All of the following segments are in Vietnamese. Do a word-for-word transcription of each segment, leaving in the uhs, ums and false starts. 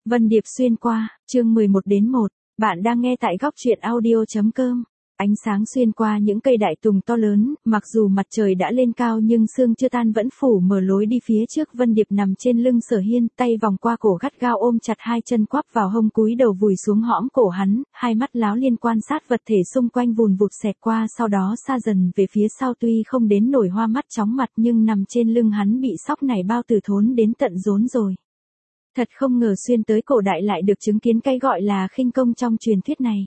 Vân Điệp xuyên qua, chương mười một đến một, bạn đang nghe tại góc truyện audio chấm com. Ánh sáng xuyên qua những cây đại tùng to lớn, mặc dù mặt trời đã lên cao nhưng sương chưa tan vẫn phủ mở lối đi phía trước. Vân Điệp nằm trên lưng Sở Hiên, tay vòng qua cổ gắt gao ôm chặt hai chân quắp vào hông, cúi đầu vùi xuống hõm cổ hắn, hai mắt láo liên quan sát vật thể xung quanh vùn vụt xẹt qua, sau đó xa dần về phía sau. Tuy không đến nổi hoa mắt chóng mặt nhưng nằm trên lưng hắn bị sóc này bao từ thốn đến tận rốn rồi. Thật không ngờ xuyên tới cổ đại lại được chứng kiến cái gọi là khinh công trong truyền thuyết này.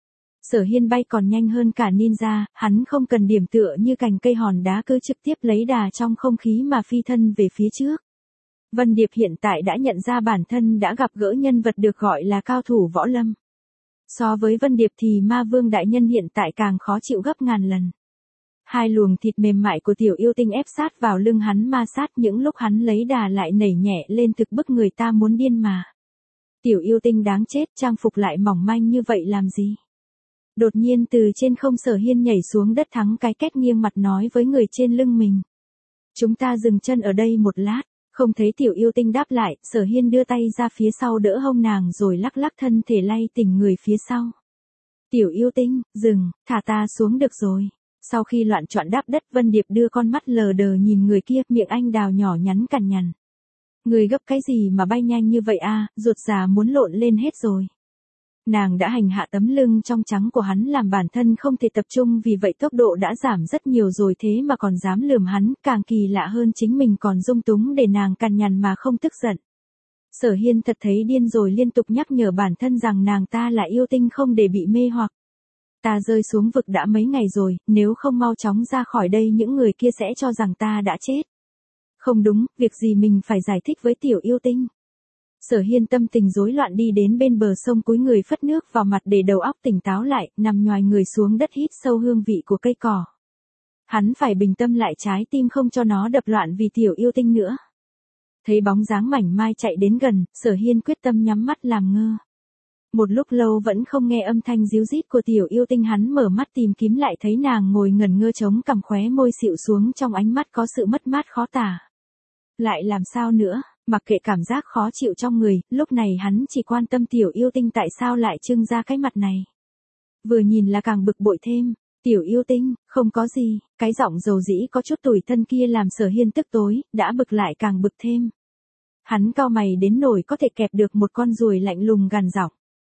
Sở Hiên bay còn nhanh hơn cả ninja, hắn không cần điểm tựa như cành cây hòn đá, cứ trực tiếp lấy đà trong không khí mà phi thân về phía trước. Vân Điệp hiện tại đã nhận ra bản thân đã gặp gỡ nhân vật được gọi là cao thủ võ lâm. So với Vân Điệp thì Ma Vương đại nhân hiện tại càng khó chịu gấp ngàn lần. Hai luồng thịt mềm mại của tiểu yêu tinh ép sát vào lưng hắn ma sát, những lúc hắn lấy đà lại nảy nhẹ lên, thực bức người ta muốn điên mà. Tiểu yêu tinh đáng chết, trang phục lại mỏng manh như vậy làm gì? Đột nhiên từ trên không Sở Hiên nhảy xuống đất, thắng cái két nghiêng mặt nói với người trên lưng mình. Chúng ta dừng chân ở đây một lát. Không thấy tiểu yêu tinh đáp lại, Sở Hiên đưa tay ra phía sau đỡ hông nàng rồi lắc lắc thân thể lay tỉnh người phía sau. Tiểu yêu tinh, dừng, thả ta xuống được rồi. Sau khi loạn trọn đáp đất, Vân Điệp đưa con mắt lờ đờ nhìn người kia, miệng anh đào nhỏ nhắn cằn nhằn. Người gấp cái gì mà bay nhanh như vậy a, ruột già muốn lộn lên hết rồi. Nàng đã hành hạ tấm lưng trong trắng của hắn làm bản thân không thể tập trung, vì vậy tốc độ đã giảm rất nhiều rồi thế mà còn dám lườm hắn, càng kỳ lạ hơn chính mình còn dung túng để nàng cằn nhằn mà không tức giận. Sở Hiên thật thấy điên rồi, liên tục nhắc nhở bản thân rằng nàng ta là yêu tinh không để bị mê hoặc. Ta rơi xuống vực đã mấy ngày rồi, nếu không mau chóng ra khỏi đây những người kia sẽ cho rằng ta đã chết. Không đúng, việc gì mình phải giải thích với tiểu yêu tinh. Sở Hiên tâm tình rối loạn đi đến bên bờ sông, cúi người phất nước vào mặt để đầu óc tỉnh táo lại, nằm nhoài người xuống đất hít sâu hương vị của cây cỏ. Hắn phải bình tâm lại trái tim không cho nó đập loạn vì tiểu yêu tinh nữa. Thấy bóng dáng mảnh mai chạy đến gần, Sở Hiên quyết tâm nhắm mắt làm ngơ. Một lúc lâu vẫn không nghe âm thanh ríu rít của tiểu yêu tinh, hắn mở mắt tìm kiếm lại thấy nàng ngồi ngẩn ngơ chống cằm, khóe môi xịu xuống, trong ánh mắt có sự mất mát khó tả. Lại làm sao nữa, mặc kệ cảm giác khó chịu trong người, lúc này hắn chỉ quan tâm tiểu yêu tinh tại sao lại trưng ra cái mặt này. Vừa nhìn là càng bực bội thêm. Tiểu yêu tinh, không có gì, cái giọng dầu dĩ có chút tủi thân kia làm Sở Hiên tức tối, đã bực lại càng bực thêm. Hắn cau mày đến nỗi có thể kẹp được một con ruồi lạnh lùng gằn giọng.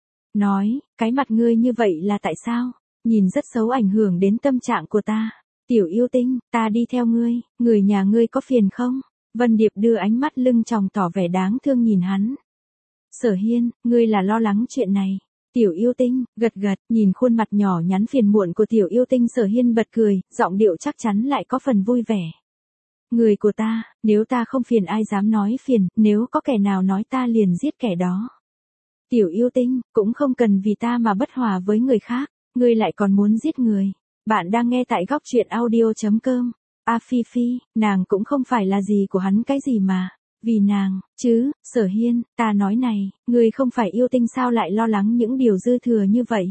Nói, cái mặt ngươi như vậy là tại sao? Nhìn rất xấu, ảnh hưởng đến tâm trạng của ta. Tiểu yêu tinh, ta đi theo ngươi, người nhà ngươi có phiền không? Vân Điệp đưa ánh mắt lưng tròng tỏ vẻ đáng thương nhìn hắn. Sở Hiên, ngươi là lo lắng chuyện này. Tiểu yêu tinh, gật gật, nhìn khuôn mặt nhỏ nhắn phiền muộn của tiểu yêu tinh, Sở Hiên bật cười, giọng điệu chắc chắn lại có phần vui vẻ. Người của ta, nếu ta không phiền ai dám nói phiền, nếu có kẻ nào nói ta liền giết kẻ đó. Tiểu yêu tinh, cũng không cần vì ta mà bất hòa với người khác, ngươi lại còn muốn giết người. Bạn đang nghe tại góc truyện audio chấm com. A Phi Phi, nàng cũng không phải là gì của hắn cái gì mà. Vì nàng, chứ, Sở Hiên, ta nói này, ngươi không phải yêu tinh sao lại lo lắng những điều dư thừa như vậy.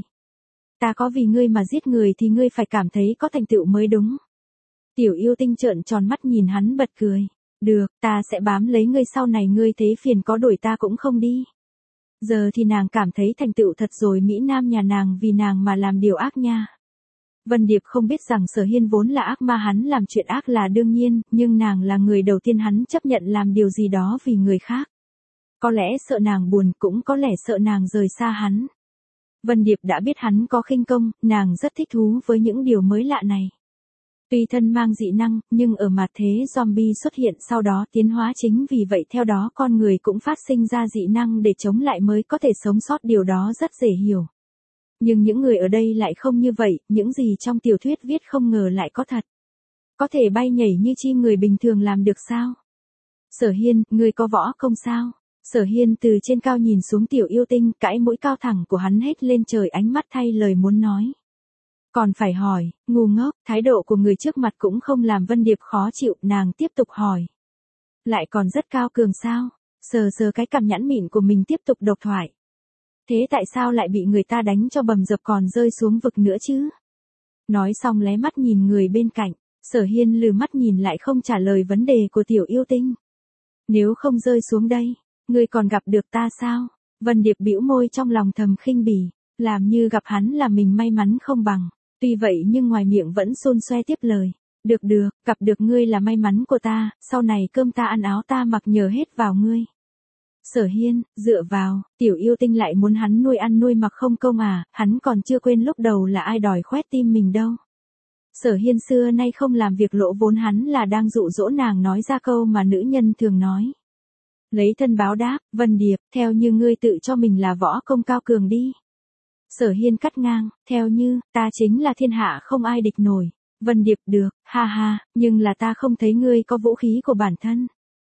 Ta có vì ngươi mà giết người thì ngươi phải cảm thấy có thành tựu mới đúng. Tiểu yêu tinh trợn tròn mắt nhìn hắn bật cười. Được, ta sẽ bám lấy ngươi, sau này ngươi thấy phiền có đuổi ta cũng không đi. Giờ thì nàng cảm thấy thành tựu thật rồi, Mỹ Nam nhà nàng vì nàng mà làm điều ác nha. Vân Điệp không biết rằng Sở Hiên vốn là ác ma, hắn làm chuyện ác là đương nhiên, nhưng nàng là người đầu tiên hắn chấp nhận làm điều gì đó vì người khác. Có lẽ sợ nàng buồn, cũng có lẽ sợ nàng rời xa hắn. Vân Điệp đã biết hắn có khinh công, nàng rất thích thú với những điều mới lạ này. Tuy thân mang dị năng, nhưng ở mặt thế zombie xuất hiện sau đó tiến hóa, chính vì vậy theo đó con người cũng phát sinh ra dị năng để chống lại mới có thể sống sót, điều đó rất dễ hiểu. Nhưng những người ở đây lại không như vậy, những gì trong tiểu thuyết viết không ngờ lại có thật. Có thể bay nhảy như chim người bình thường làm được sao? Sở Hiên, ngươi có võ công sao? Sở Hiên từ trên cao nhìn xuống tiểu yêu tinh, cái mũi cao thẳng của hắn hết lên trời, ánh mắt thay lời muốn nói. Còn phải hỏi, ngu ngốc, thái độ của người trước mặt cũng không làm Vân Điệp khó chịu, nàng tiếp tục hỏi. Lại còn rất cao cường sao? Sờ sờ cái cằm nhẵn mịn của mình tiếp tục độc thoại. Thế tại sao lại bị người ta đánh cho bầm dập còn rơi xuống vực nữa chứ? Nói xong lé mắt nhìn người bên cạnh, Sở Hiên lừ mắt nhìn lại không trả lời vấn đề của tiểu yêu tinh. Nếu không rơi xuống đây, ngươi còn gặp được ta sao? Vân Điệp bĩu môi trong lòng thầm khinh bỉ, làm như gặp hắn là mình may mắn không bằng, tuy vậy nhưng ngoài miệng vẫn xôn xoe tiếp lời. Được được, gặp được ngươi là may mắn của ta, sau này cơm ta ăn áo ta mặc nhờ hết vào ngươi. Sở Hiên, dựa vào, tiểu yêu tinh lại muốn hắn nuôi ăn nuôi mặc không công à, hắn còn chưa quên lúc đầu là ai đòi khoét tim mình đâu. Sở Hiên xưa nay không làm việc lỗ vốn, hắn là đang dụ dỗ nàng nói ra câu mà nữ nhân thường nói. Lấy thân báo đáp, Vân Điệp, theo như ngươi tự cho mình là võ công cao cường đi. Sở Hiên cắt ngang, theo như, ta chính là thiên hạ không ai địch nổi. Vân Điệp, được, ha ha, nhưng là ta không thấy ngươi có vũ khí của bản thân.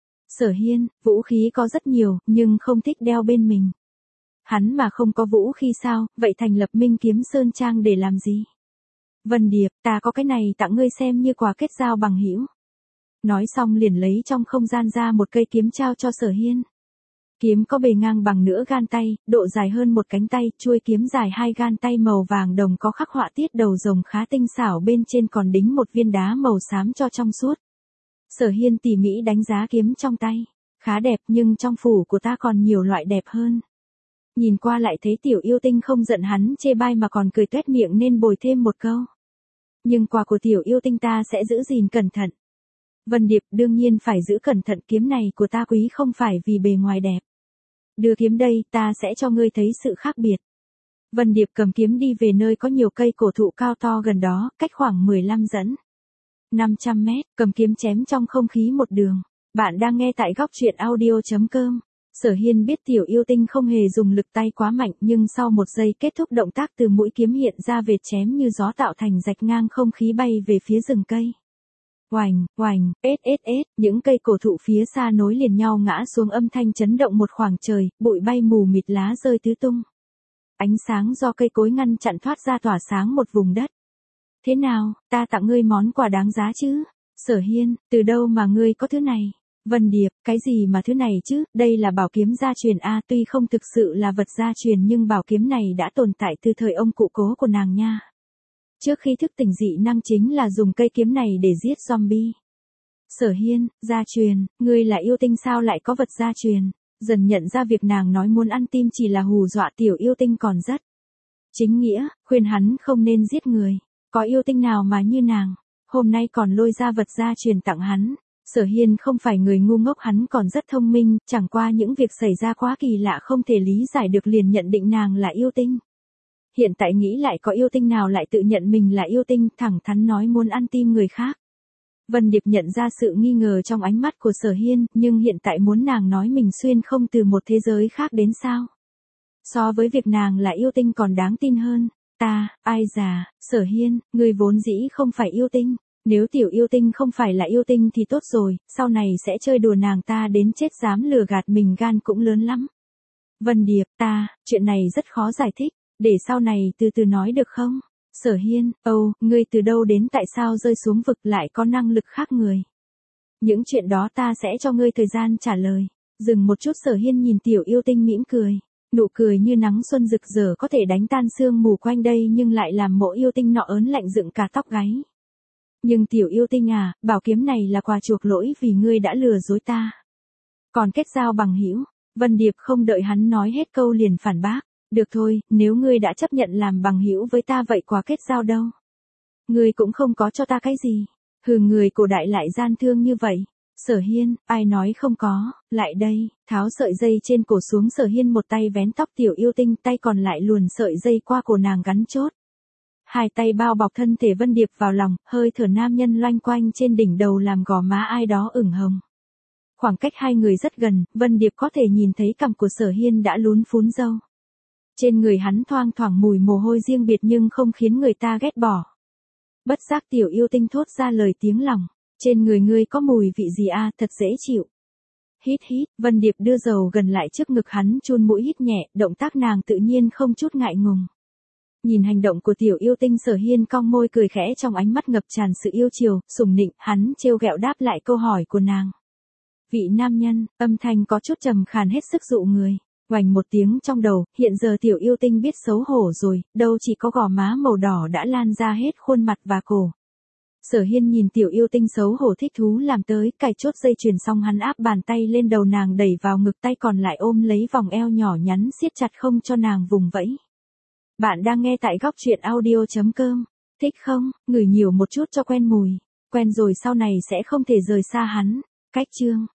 Sở Hiên, vũ khí có rất nhiều, nhưng không thích đeo bên mình. Hắn mà không có vũ khí sao, vậy thành lập Minh Kiếm Sơn Trang để làm gì? Vân Điệp, ta có cái này tặng ngươi xem như quà kết giao bằng hữu. Nói xong liền lấy trong không gian ra một cây kiếm trao cho Sở Hiên. Kiếm có bề ngang bằng nửa gan tay, độ dài hơn một cánh tay, chuôi kiếm dài hai gan tay màu vàng đồng có khắc họa tiết đầu rồng khá tinh xảo, bên trên còn đính một viên đá màu xám cho trong suốt. Sở Hiên tỉ mỉ đánh giá kiếm trong tay, khá đẹp nhưng trong phủ của ta còn nhiều loại đẹp hơn. Nhìn qua lại thấy tiểu yêu tinh không giận hắn chê bai mà còn cười tuét miệng nên bồi thêm một câu. Nhưng quà của tiểu yêu tinh ta sẽ giữ gìn cẩn thận. Vân Điệp, đương nhiên phải giữ cẩn thận, kiếm này của ta quý không phải vì bề ngoài đẹp. Đưa kiếm đây, ta sẽ cho ngươi thấy sự khác biệt. Vân Điệp cầm kiếm đi về nơi có nhiều cây cổ thụ cao to gần đó, cách khoảng mười lăm dẫn. năm trăm mét, cầm kiếm chém trong không khí một đường. Bạn đang nghe tại góc truyện audio chấm com. Sở Hiên biết tiểu yêu tinh không hề dùng lực tay quá mạnh, nhưng sau một giây kết thúc động tác từ mũi kiếm hiện ra vệt chém như gió tạo thành rạch ngang không khí bay về phía rừng cây. Oành, oành, ết ết ết, những cây cổ thụ phía xa nối liền nhau ngã xuống, âm thanh chấn động một khoảng trời, bụi bay mù mịt, lá rơi tứ tung. Ánh sáng do cây cối ngăn chặn thoát ra tỏa sáng một vùng đất. Thế nào, ta tặng ngươi món quà đáng giá chứ? Sở Hiên, từ đâu mà ngươi có thứ này? Vân Điệp, cái gì mà thứ này chứ, đây là bảo kiếm gia truyền a, tuy không thực sự là vật gia truyền nhưng bảo kiếm này đã tồn tại từ thời ông cụ cố của nàng nha. Trước khi thức tỉnh dị năng chính là dùng cây kiếm này để giết zombie. Sở Hiên, gia truyền, ngươi là yêu tinh sao lại có vật gia truyền? Dần nhận ra việc nàng nói muốn ăn tim chỉ là hù dọa tiểu yêu tinh còn rất chính nghĩa, khuyên hắn không nên giết người. Có yêu tinh nào mà như nàng, hôm nay còn lôi ra vật gia truyền tặng hắn. Sở Hiên không phải người ngu ngốc, hắn còn rất thông minh, chẳng qua những việc xảy ra quá kỳ lạ không thể lý giải được liền nhận định nàng là yêu tinh. Hiện tại nghĩ lại có yêu tinh nào lại tự nhận mình là yêu tinh, thẳng thắn nói muốn ăn tim người khác. Vân Điệp nhận ra sự nghi ngờ trong ánh mắt của Sở Hiên, nhưng hiện tại muốn nàng nói mình xuyên không từ một thế giới khác đến sao? So với việc nàng là yêu tinh còn đáng tin hơn. Ta, ai già, Sở Hiên, người vốn dĩ không phải yêu tinh. Nếu tiểu yêu tinh không phải là yêu tinh thì tốt rồi, sau này sẽ chơi đùa nàng ta đến chết, dám lừa gạt mình gan cũng lớn lắm. Vân Điệp, ta, chuyện này rất khó giải thích, để sau này từ từ nói được không? Sở Hiên, âu, ngươi từ đâu đến, tại sao rơi xuống vực lại có năng lực khác người? Những chuyện đó ta sẽ cho ngươi thời gian trả lời. Dừng một chút, Sở Hiên nhìn tiểu yêu tinh mỉm cười. Nụ cười như nắng xuân rực rỡ có thể đánh tan sương mù quanh đây nhưng lại làm mộ yêu tinh nọ ớn lạnh dựng cả tóc gáy. Nhưng tiểu yêu tinh à, bảo kiếm này là quà chuộc lỗi vì ngươi đã lừa dối ta. Còn kết giao bằng hữu, Vân Điệp không đợi hắn nói hết câu liền phản bác. Được thôi, nếu ngươi đã chấp nhận làm bằng hữu với ta vậy quà kết giao đâu? Ngươi cũng không có cho ta cái gì. Hừ, người cổ đại lại gian thương như vậy. Sở Hiên, ai nói không có, lại đây, tháo sợi dây trên cổ xuống. Sở Hiên một tay vén tóc tiểu yêu tinh, tay còn lại luồn sợi dây qua cổ nàng gắn chốt. Hai tay bao bọc thân thể Vân Điệp vào lòng, hơi thở nam nhân loanh quanh trên đỉnh đầu làm gò má ai đó ửng hồng. Khoảng cách hai người rất gần, Vân Điệp có thể nhìn thấy cằm của Sở Hiên đã lún phún râu. Trên người hắn thoang thoảng mùi mồ hôi riêng biệt nhưng không khiến người ta ghét bỏ. Bất giác tiểu yêu tinh thốt ra lời tiếng lòng. Trên người ngươi có mùi vị gì a, à, thật dễ chịu. Hít hít, Vân Điệp đưa dầu gần lại trước ngực hắn, chun mũi hít nhẹ, động tác nàng tự nhiên không chút ngại ngùng. Nhìn hành động của tiểu yêu tinh, Sở Hiên cong môi cười khẽ, trong ánh mắt ngập tràn sự yêu chiều, sủng nịnh, hắn trêu ghẹo đáp lại câu hỏi của nàng. Vị nam nhân, âm thanh có chút trầm khàn hết sức dụ người. Oành một tiếng trong đầu, hiện giờ tiểu yêu tinh biết xấu hổ rồi, đâu chỉ có gò má màu đỏ đã lan ra hết khuôn mặt và cổ. Sở Hiên nhìn tiểu yêu tinh xấu hổ thích thú làm tới, cài chốt dây chuyền xong hắn áp bàn tay lên đầu nàng đẩy vào ngực, tay còn lại ôm lấy vòng eo nhỏ nhắn siết chặt không cho nàng vùng vẫy. Bạn đang nghe tại góc truyện audio chấm com. Thích không? Ngửi nhiều một chút cho quen mùi. Quen rồi sau này sẽ không thể rời xa hắn. Cách chương.